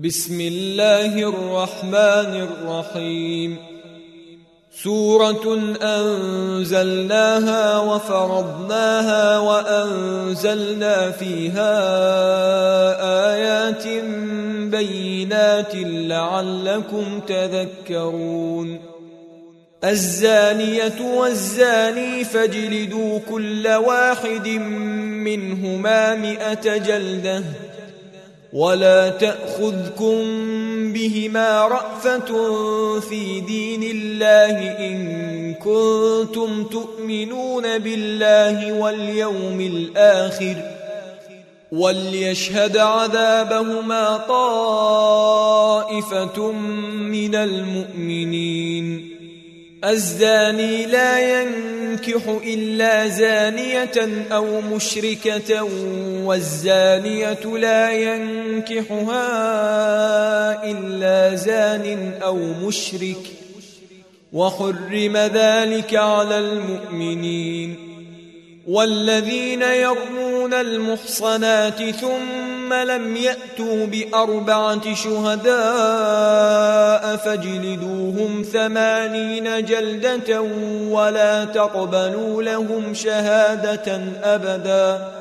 بسم الله الرحمن الرحيم. سورة أنزلناها وفرضناها وأنزلنا فيها آيات بينات لعلكم تذكرون. الزانية والزاني فاجلدوا كل واحد منهما 100 جلدة ولا تأخذكم بهما رأفة في دين الله إن كنتم تؤمنون بالله واليوم الآخر وليشهد عذابهما طائفة من المؤمنين. الزاني لا ينكح إلا زانية أو مشركة والزانية لا ينكحها إلا زان أو مشرك وحرم ذلك على المؤمنين. والذين يرمون المحصنات ثم لم يأتوا ب4 شهداء فاجلدوهم 80 جلدة ولا تقبلوا لهم شهادة أبدا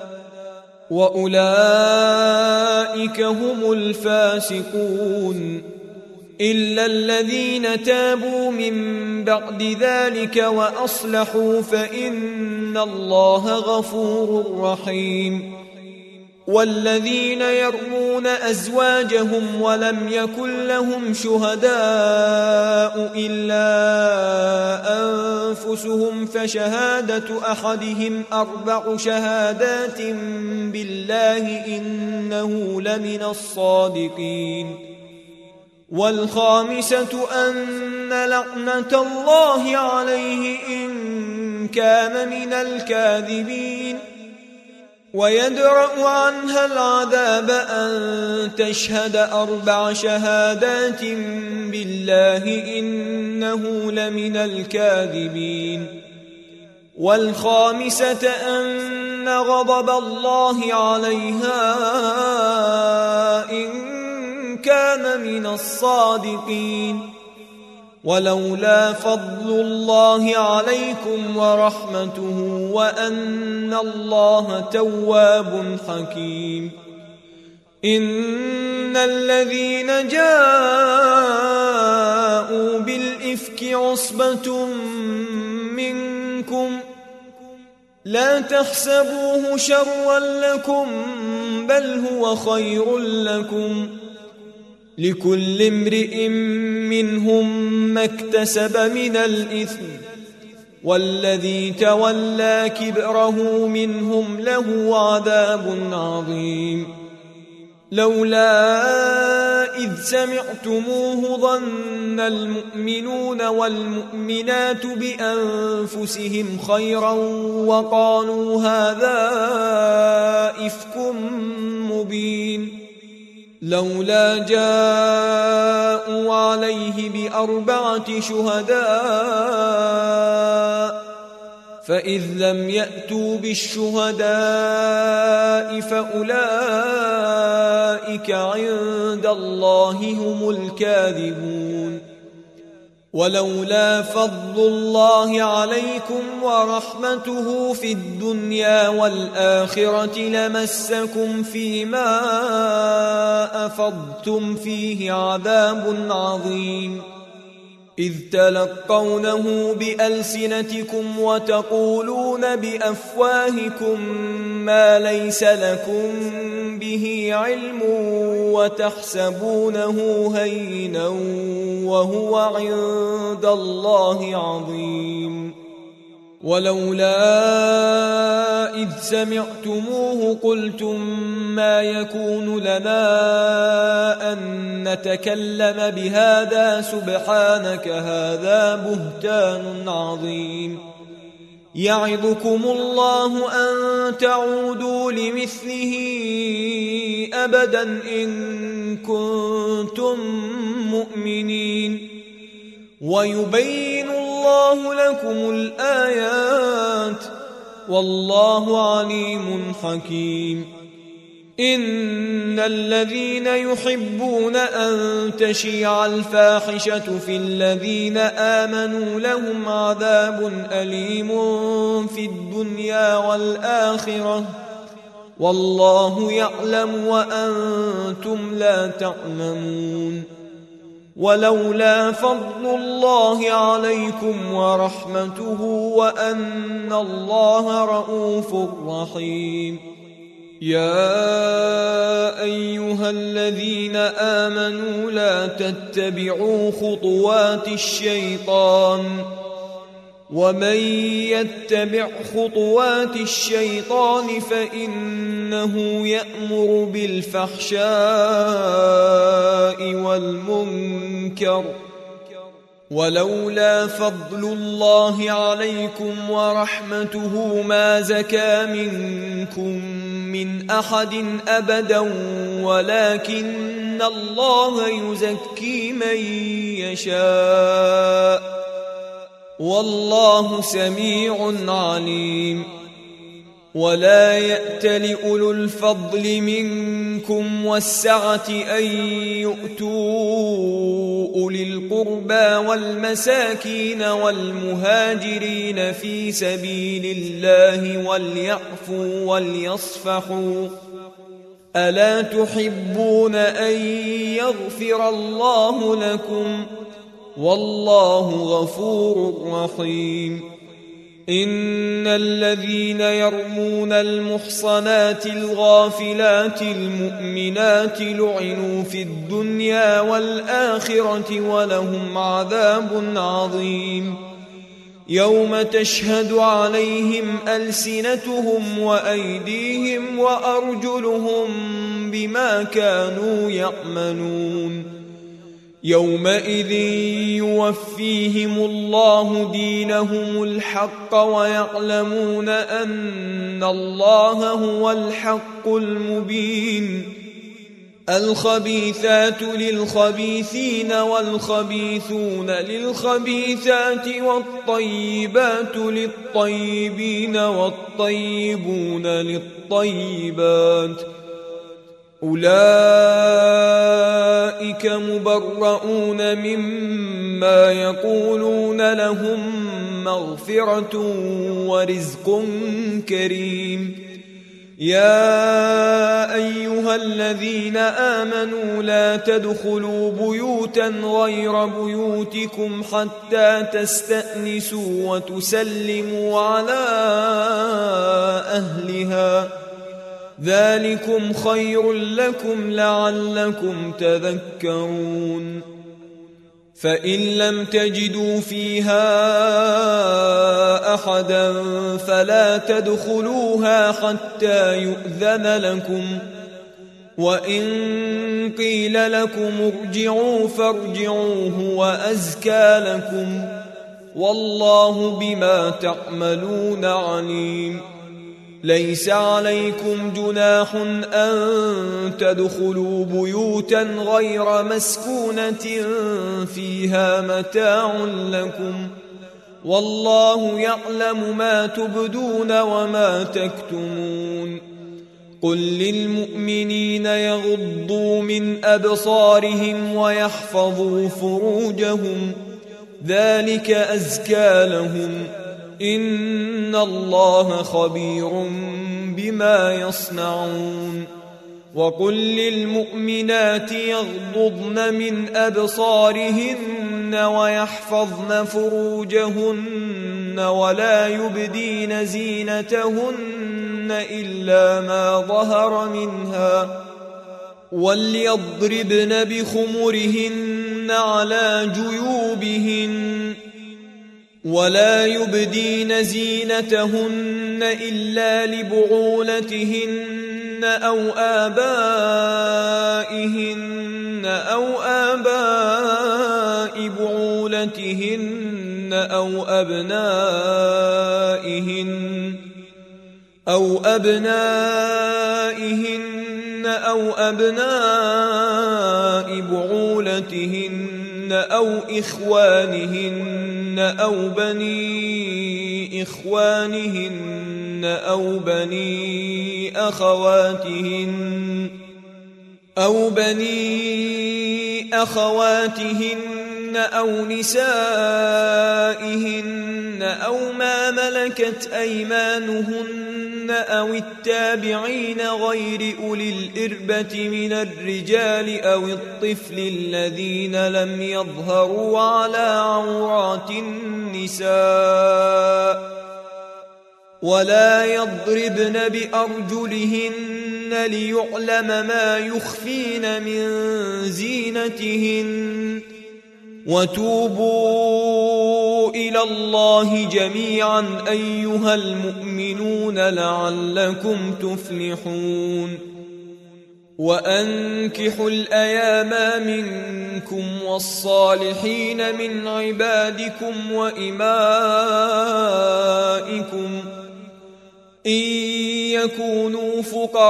وأولئك هم الفاسقون. إلا الذين تابوا من بعد ذلك وأصلحوا فإن الله غفور رحيم. والذين يرمون أزواجهم ولم يكن لهم شهداء إلا أنفسهم فشهادة أحدهم 4 شهادات بالله إنه لمن الصادقين. والخامسة أن لعنة الله عليه إن كان من الكاذبين. ويدرأ عنها العذاب أن تشهد 4 شهادات بالله إنه لمن الكاذبين. والخامسة أن غضب الله عليها إن كان من الصادقين. ولولا فضل الله عليكم ورحمته وأن الله تواب حكيم. إن الذين جاءوا بالإفك عصبة منكم لا تحسبوه شرا لكم بل هو خير لكم لكل امرئ منهم ما اكتسب من الإثم والذي تولى كبره منهم له عذاب عظيم. لولا إذ سمعتموه ظن المؤمنون والمؤمنات بأنفسهم خيرا وقالوا هذا إفك مبين. لولا جاءوا عليه ب4 شهداء فإذ لم يأتوا بالشهداء فأولئك عند الله هم الكاذبون. ولولا فضل الله عليكم ورحمته في الدنيا والآخرة لمسكم فيما أفضتم فيه عذاب عظيم. إذ تلقونه بألسنتكم وتقولون بأفواهكم ما ليس لكم به علم وتحسبونه هينا وهو عند الله عظيم. ولولا إذ سمعتموه قلتم ما يكون لنا أن نتكلم بهذا سبحانك هذا بهتان عظيم. يعظكم الله أن تعودوا لمثله أبدا إن كنتم مؤمنين ويبين الله لكم الآيات والله عليم حكيم. إن الذين يحبون أن تشيع الفاحشة في الذين آمنوا لهم عذاب أليم في الدنيا والآخرة والله يعلم وأنتم لا تعلمون. ولولا فضل الله عليكم ورحمته وأن الله رؤوف رحيم. يا أيها الذين آمنوا لا تتبعوا خطوات الشيطان ومن يتبع خطوات الشيطان فإنه يأمر بالفحشاء والمنكر ولولا فضل الله عليكم ورحمته ما زكى منكم من أحد أبدا ولكن الله يزكي من يشاء والله سميع عليم. ولا يأتل أولو الفضل منكم والسعة أن يؤتوا أولي القربى والمساكين والمهاجرين في سبيل الله وليعفوا وليصفحوا ألا تحبون أن يغفر الله لكم والله غفور رحيم. إن الذين يرمون المحصنات الغافلات المؤمنات لعنوا في الدنيا والآخرة ولهم عذاب عظيم. يوم تشهد عليهم ألسنتهم وأيديهم وأرجلهم بما كانوا يعملون. يومئذ يوفيهم الله دينهم الحق ويعلمون أن الله هو الحق المبين. الخبيثات للخبيثين والخبيثون للخبيثات والطيبات للطيبين والطيبون للطيبات أولئك مبرؤون مما يقولون لهم مغفرة ورزق كريم. يا أيها الذين آمنوا لا تدخلوا بيوتا غير بيوتكم حتى تستأنسوا وتسلموا على أهلها ذلكم خير لكم لعلكم تذكرون. فإن لم تجدوا فيها أحدا فلا تدخلوها حتى يؤذن لكم وإن قيل لكم ارجعوا فارجعوا هو أزكى لكم والله بما تعملون عليم. ليس عليكم جناح أن تدخلوا بيوتا غير مسكونة فيها متاع لكم والله يعلم ما تبدون وما تكتمون. قل للمؤمنين يغضوا من أبصارهم ويحفظوا فروجهم ذلك أزكى لهم إن الله خبير بما يصنعون. وقل للمؤمنات يغضضن من أبصارهن ويحفظن فروجهن ولا يبدين زينتهن إلا ما ظهر منها وليضربن بخمرهن على جيوبهن ولا يبدين زينتهن إلا لبعولتهن أو آبائهن أو آباء بعولتهن أو أبنائهن أو بعولتهن أو إخوانهن أو بني إخوانهن أو بني أخواتهن أو نسائهن أو ما ملكت أيمانهن أو التابعين غير أولي الإربة من الرجال أو الطفل الذين لم يظهروا على عورات النساء ولا يضربن بأرجلهن ليعلم ما يخفين من زينتهن وتوبوا إلى الله جميعا أيها المؤمنون لعلكم تفلحون وأنكحوا الأيام منكم والصالحين من عبادكم وإمائكم إن يكونوا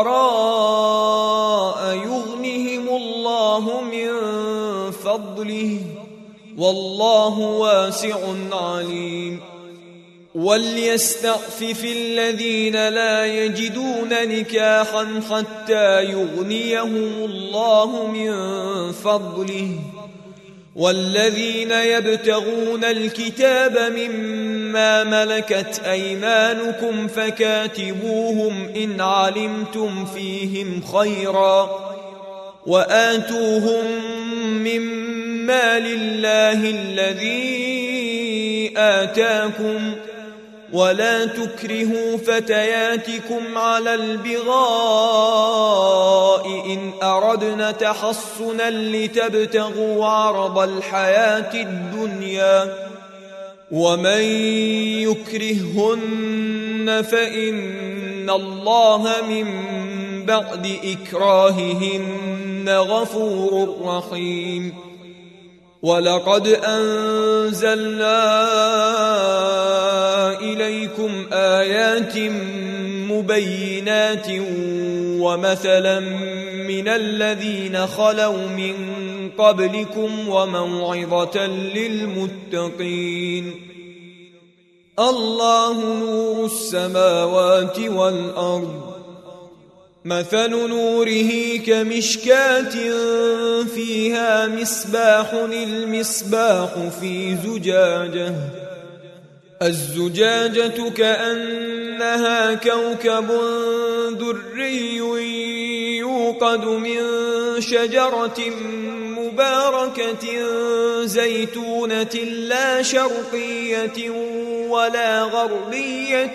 فقراء يغنهم الله من فضله والله واسع عليم وليستعفف الذين لا يجدون نكاحا حتى يغنيهم الله من فضله والذين يبتغون الكتاب مما ملكت أيمانكم فكاتبوهم إن علمتم فيهم خيرا وآتوهم مما لله الذي آتاكم ولا تكرهوا فتياتكم على البغاء إن أردنا تحصنا لتبتغوا عرض الحياة الدنيا ومن يكرههن فإن الله من بعد إكراههن غفور رحيم ولقد أنزلنا إليكم آيات مبينات ومثلا من الذين خلوا من قبلكم وموعظة للمتقين الله نور السماوات والأرض مثل نوره كمشكاة فيها مصباح المصباح في زجاجة الزجاجة كأنها كوكب دري يوقد من شجرة مباركة زيتونة لا شرقية ولا غربية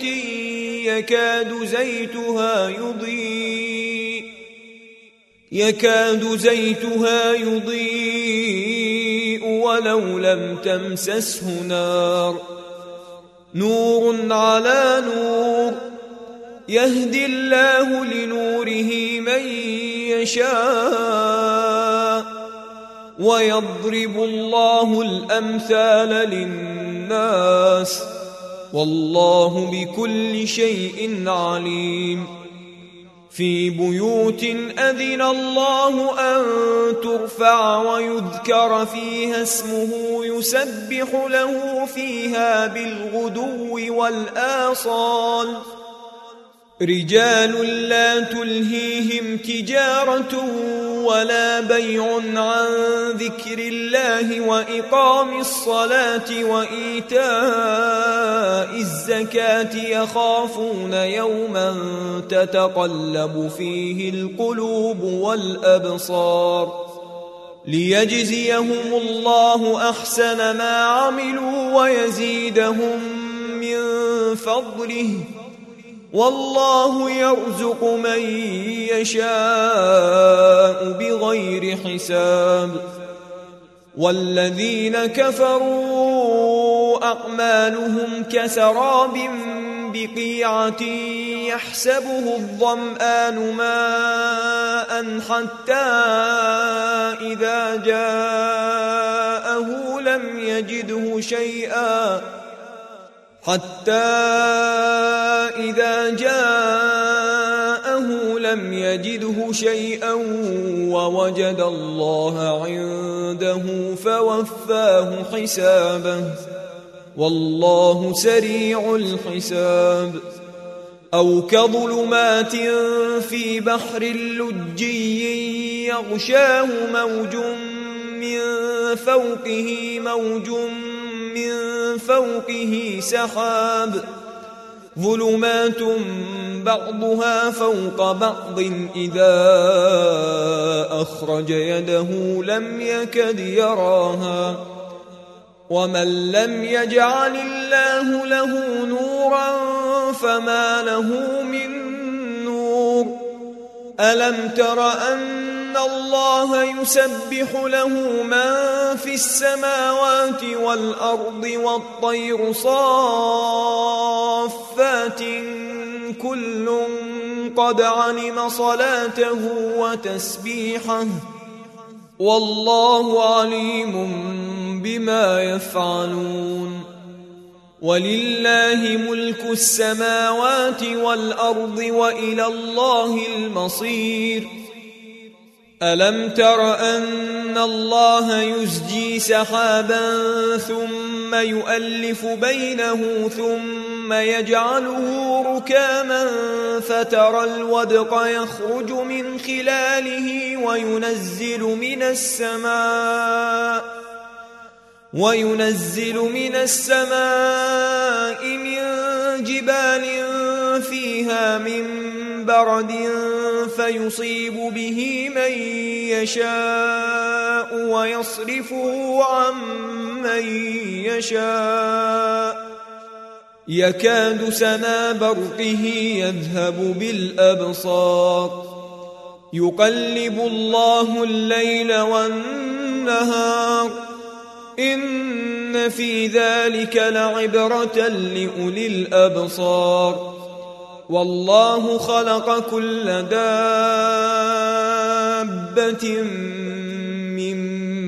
يكاد زيتها يضيء ولو لم تمسسه نار نور على نور يهدي الله لنوره من يشاء ويضرب الله الأمثال للناس والله بكل شيء عليم في بيوت أذن الله أن ترفع ويذكر فيها اسمه يسبح له فيها بالغدو والآصال رجال لا تلهيهم تجارة ولا بيع عن ذكر الله وإقام الصلاة وإيتاء الزكاة يخافون يوما تتقلب فيه القلوب والأبصار ليجزيهم الله أحسن ما عملوا ويزيدهم من فضله والله يرزق من يشاء بغير حساب والذين كفروا أعمالهم كسراب بقيعة يحسبه الظمآن ماء حتى إذا جاءه لم يجده شيئا ووجد الله عنده فوفاه حسابه والله سريع الحساب أو كظلمات في بحر لجي يغشاه موج من فوقه سحاب ظلمات بعضها فوق بعض إذا أخرج يده لم يكد يراها ومن لم يجعل الله له نورا فما له من نور ألم تر أن الله يسبح له من في السماوات والأرض والطير صافات كل قد علم صلاته وتسبيحه والله عليم بما يفعلون ولله ملك السماوات والأرض وإلى الله المصير ألم تر أن الله يزجي سحابا ثم يؤلف بينه ثم يجعله ركاما فترى الودق يخرج من خلاله وينزل من السماء من جبال فيها من برد فيصيب به من يشاء ويصرفه عن من يشاء يكاد سنا برقه يذهب بالأبصار يقلب الله الليل والنهار إن في ذلك لعبرة لأولي الأبصار والله خلق كل دابة من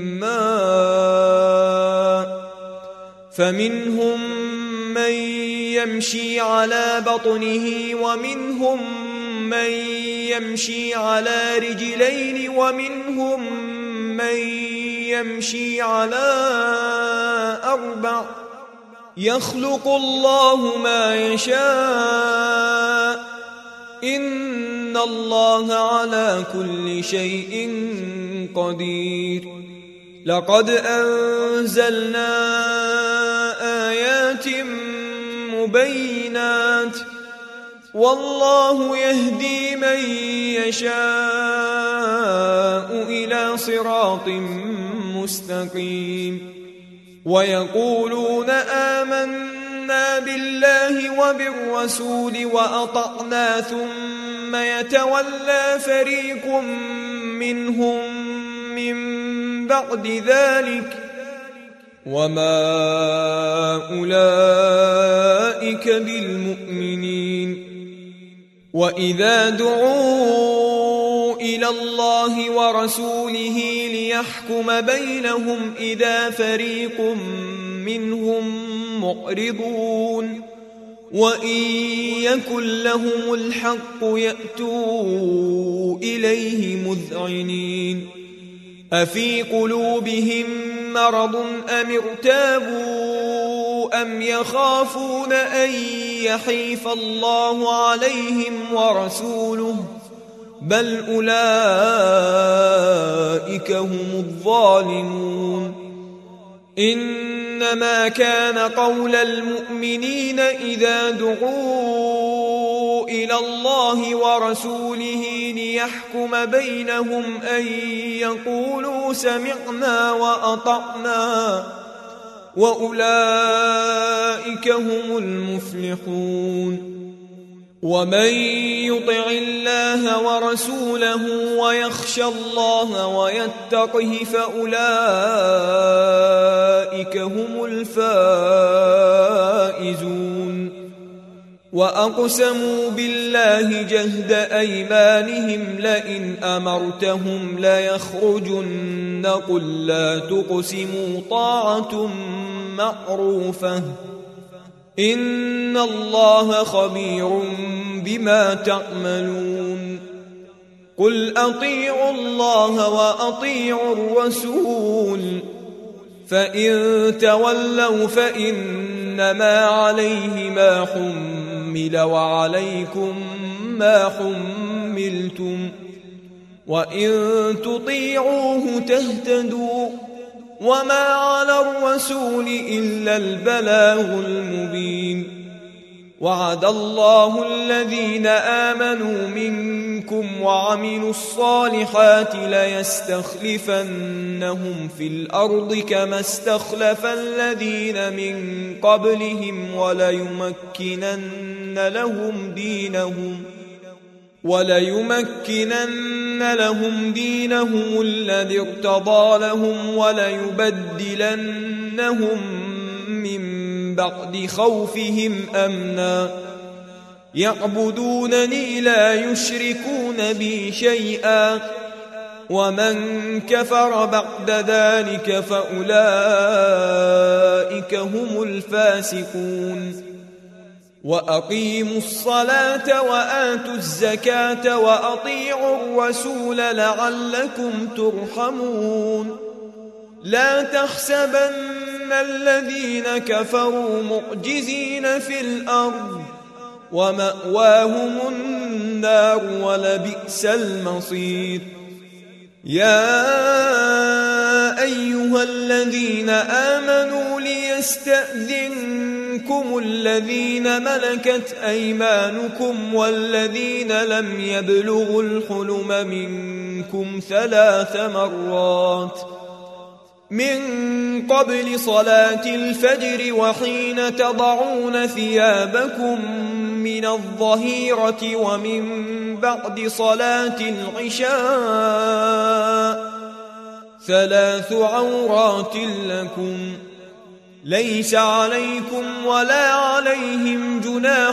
ماء فمنهم من يمشي على بطنه ومنهم من يمشي على رجلين ومنهم من يمشي على أربع يخلق الله ما يشاء إن الله على كل شيء قدير لقد أنزلنا آيات مبينات والله يهدي من يشاء إلى صراط مستقيم ويقولون آمنا بالله وبالرسول وأطعنا ثم يتولى فريق منهم من بعد ذلك وما أولئك بالمؤمنين وإذا دعوا إلى الله ورسوله ليحكم بينهم إذا فريق منهم معرضون وإن يكن لهم الحق يأتوا إليه مذعنين أفي قلوبهم مرض أم ارتابوا أم يخافون أن يحيف الله عليهم ورسوله بل أولئك هم الظالمون إنما كان قول المؤمنين إذا دعوا إلى الله ورسوله ليحكم بينهم أن يقولوا سمعنا وأطعنا وأولئك هم المفلحون ومن يطع الله ورسوله ويخشى الله ويتقه فأولئك هم الفائزون وأقسموا بالله جهد أيمانهم لئن أمرتهم ليخرجن قل لا تقسموا طاعة معروفة إن الله خبير بما تعملون قل أطيعوا الله وأطيعوا الرسول فإن تولوا فإنما عليه ما حمل يحمل وعليكم ما حملتم وإن تطيعوه تهتدوا وما على الرسول إلا البلاغ المبين وعد الله الذين آمنوا منكم وعملوا الصالحات ليستخلفنهم في الأرض كما استخلف الذين من قبلهم وليمكنن لهم دينهم الذي ارتضى لهم وليبدلنهم من بعد خوفهم أمنا يعبدونني لا يشركون بي شيئا ومن كفر بعد ذلك فأولئك هم الفاسقون وأقيموا الصلاة وآتوا الزكاة وأطيعوا الرسول لعلكم ترحمون لا تحسبن الذين كفروا معجزين في الأرض ومأواهم النار ولبئس المصير يا أيها الذين آمنوا ليستأذنكم الذين ملكت أيمانكم والذين لم يبلغوا الحلم منكم 3 مرات من قبل صلاة الفجر وحين تضعون ثيابكم من الظهيرة ومن بعد صلاة العشاء 3 عورات لكم ليس عليكم ولا عليهم جناح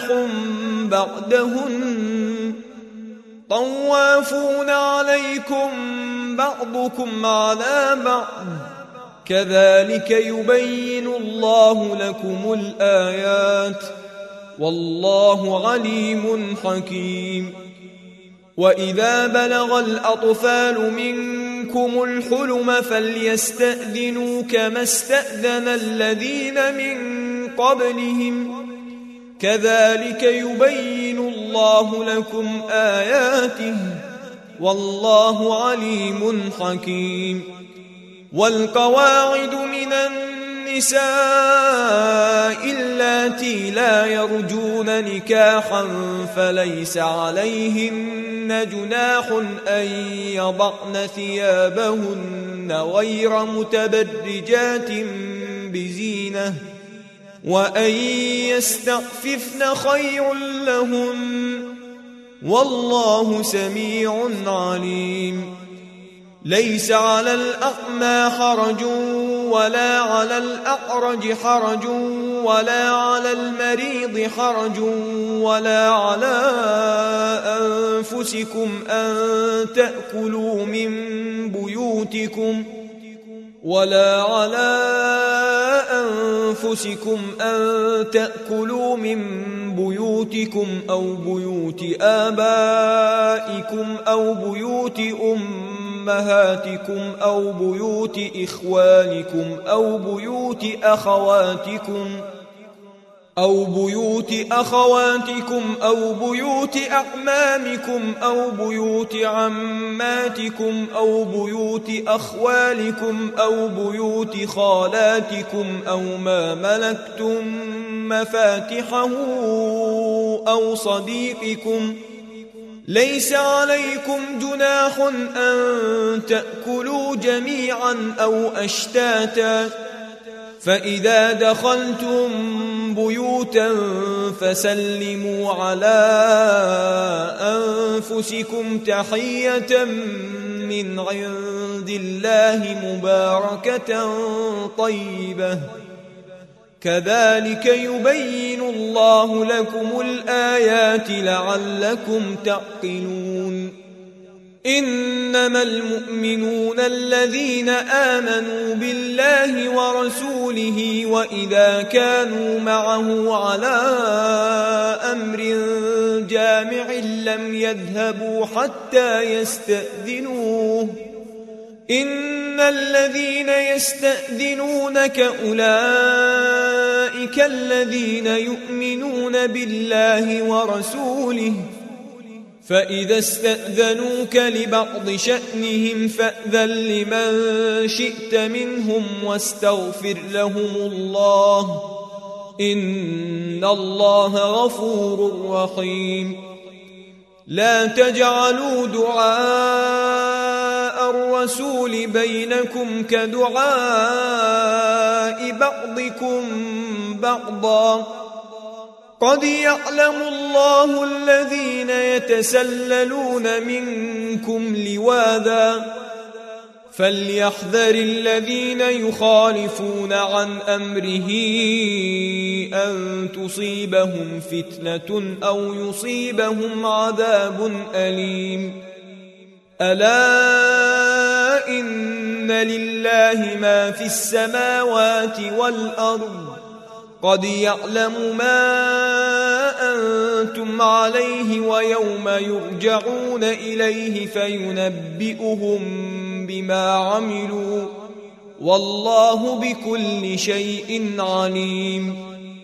بعدهن طوافون عليكم بعضكم على بعض كذلك يبين الله لكم الآيات والله عليم حكيم وإذا بلغ الأطفال منكم الحلم فليستأذنوا كما استأذن الذين من قبلهم كذلك يبين الله لكم آياته والله عليم حكيم والقواعد من النساء اللاتي لا يرجون نكاحا فليس عليهن جناح أن يضعن ثيابهن غير متبرجات بزينة وأن يستعففن خير لهن والله سميع عليم ليس على الأعمى حرج ولا على الأعرج حرج ولا على المريض حرج ولا على أنفسكم أن تأكلوا من بيوتكم أو بيوت آبائكم أو بيوت أمهاتكم أو بيوت إخوانكم أو بيوت أخواتكم أو بيوت أعمامكم أو بيوت عماتكم أو بيوت أخوالكم أو بيوت خالاتكم أو ما ملكتم مفاتحه أو صديقكم ليس عليكم جناح أن تأكلوا جميعا أو أشتاتا فإذا دخلتم بيوتا فسلموا على أنفسكم تحية من عند الله مباركة طيبة كذلك يبين الله لكم الآيات لعلكم تعقلون إنما المؤمنون الذين آمنوا بالله ورسوله وإذا كانوا معه على أمر جامع لم يذهبوا حتى يستأذنوه إن الذين يستأذنونك أولئك أولئك الذين يؤمنون بالله ورسوله فإذا استأذنوك لبعض شأنهم فأذن لمن شئت منهم واستغفر لهم الله إن الله غفور رحيم لا تجعلوا دعاء الرسول بينكم كدعاء بعضكم بعضا قد يعلم الله الذين يتسللون منكم لواذا فليحذر الذين يخالفون عن أمره أن تصيبهم فتنة أو يصيبهم عذاب أليم ألا إن لله ما في السماوات والأرض قد يعلم ما أنتم عليه ويوم يرجعون إليه فينبئهم بما عملوا والله بكل شيء عليم